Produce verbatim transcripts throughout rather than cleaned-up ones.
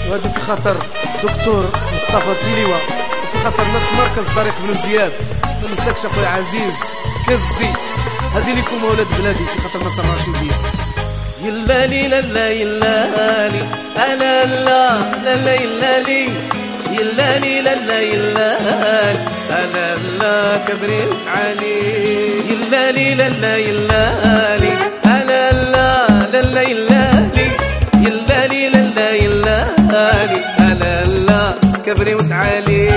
وهذا في خاطر دكتور مصطفى تيليوا، وفي خاطر ناس مركز طريق بن زياد. ما ننساكش اخويا عزيز كزي، هذه لكم ولاد بلادي في خاطر ناس الراشدين. يلا لي لا لا يلا لي انا لا لا لا يلا لي يلا لي لا لا يلا لي انا لا كبرت علي. يلا لي لا لا يلا لي انا لا لا لا يلا لي يلا لي لا لا يلا لي انا لا كبرت علي.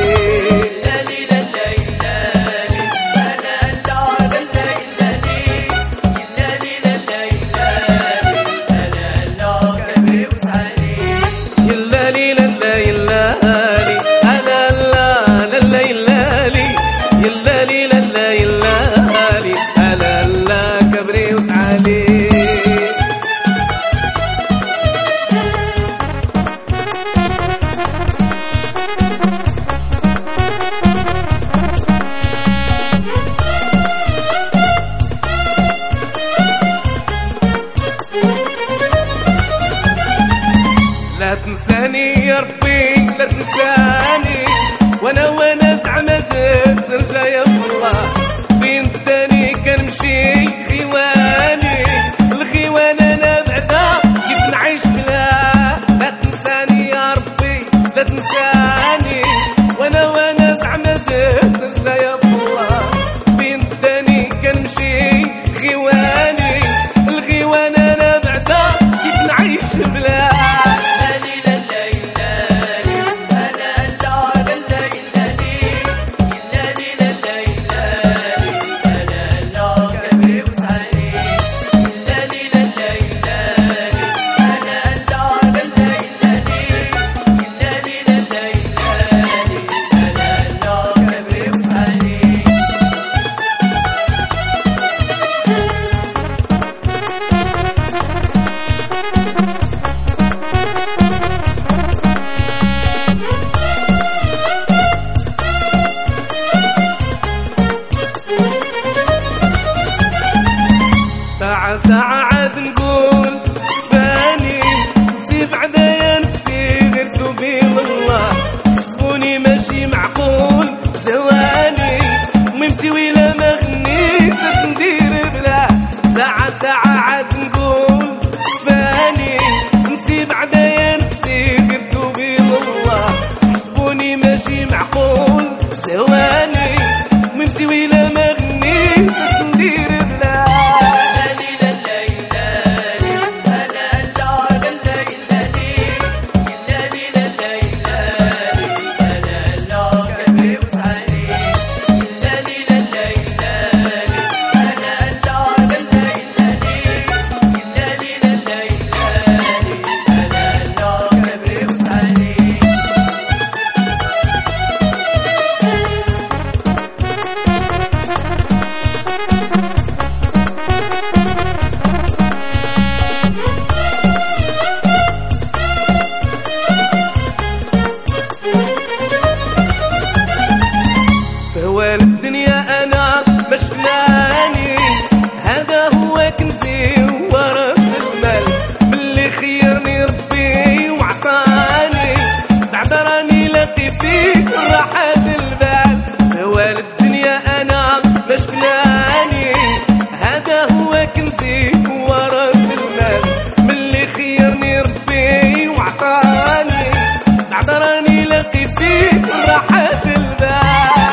لا تنساني يا ربي لا تنساني، وانا وانا زعما ترجع يا الله. فين داني كنمشي خواني الخوان انا بعدا كيف نعيش بلاه. لا تنساني يا ربي لا تنساني، وانا وانا زعما ترجع يا الله. فين داني كنمشي خواني الخوان انا بعدا كيف نعيش بلاه. ساعة ساعة عاد نقول فاني نسي بعدا يا نفسي غير توبي الله. حسبوني ماشي معقول ثواني ميمتي ويلا ما غنيت اش ندير بلا. ساعة ساعة عاد نقول فاني نسي بعدا يا نفسي غير توبي الله. حسبوني ماشي معقول ثواني ميمتي ويلا ما غنيت اش ندير بلا. الدنيا انا مشكلاني هذا هو كنزي وراس المال. باللي خيرني ربي وعطاني بعد راني لاقي فيك راحة البال. هو الدنيا انا مشكلاني هذا هو كنزي وراس المال. باللي خيرني ربي وعطاني بعد راني لاقي فيك راحة البال.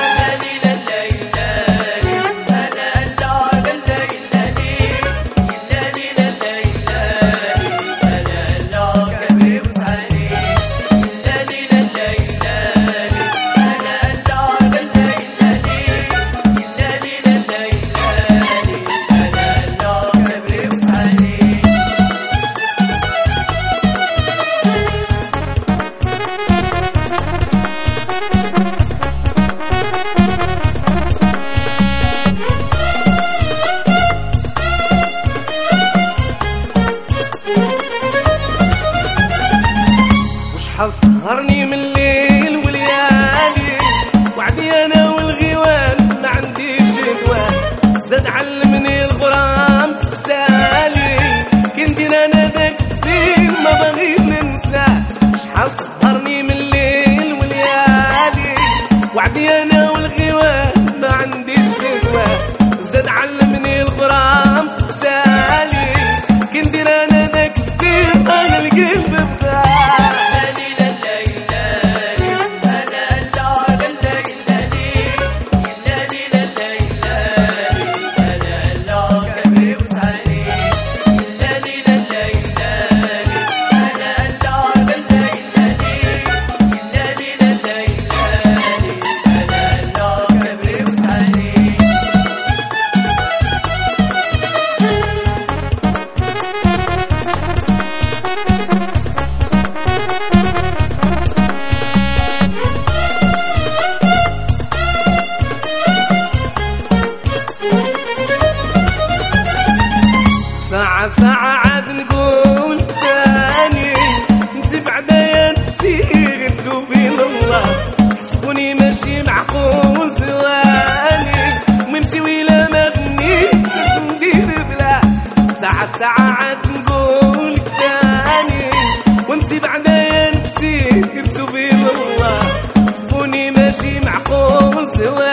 شحال سهرني من الليل وليالي وعدي انا والغيوان ما عنديش دوان. زاد علمني الغرام في التالي كندير انا داك الزين ما باغي ننساه. شحال ساعة سهرني من الليل وليالي، وعدي انا والغوان ما عنديش شكوى، زاد علمني الغرام في التالي، كندير انا داك السير انا القلب بغاه. ساعة ساعة عاد نقول ثاني، انت بعدا يا نفسي غير توبي لله، حسبوني ماشي معقول ثواني، ممتي ويلا ما غنيت اش ندير بلا. ساعة ساعة عاد نقول ثاني، وانت بعدا يا نفسي غير توبي لله، حسبوني ماشي معقول ثواني.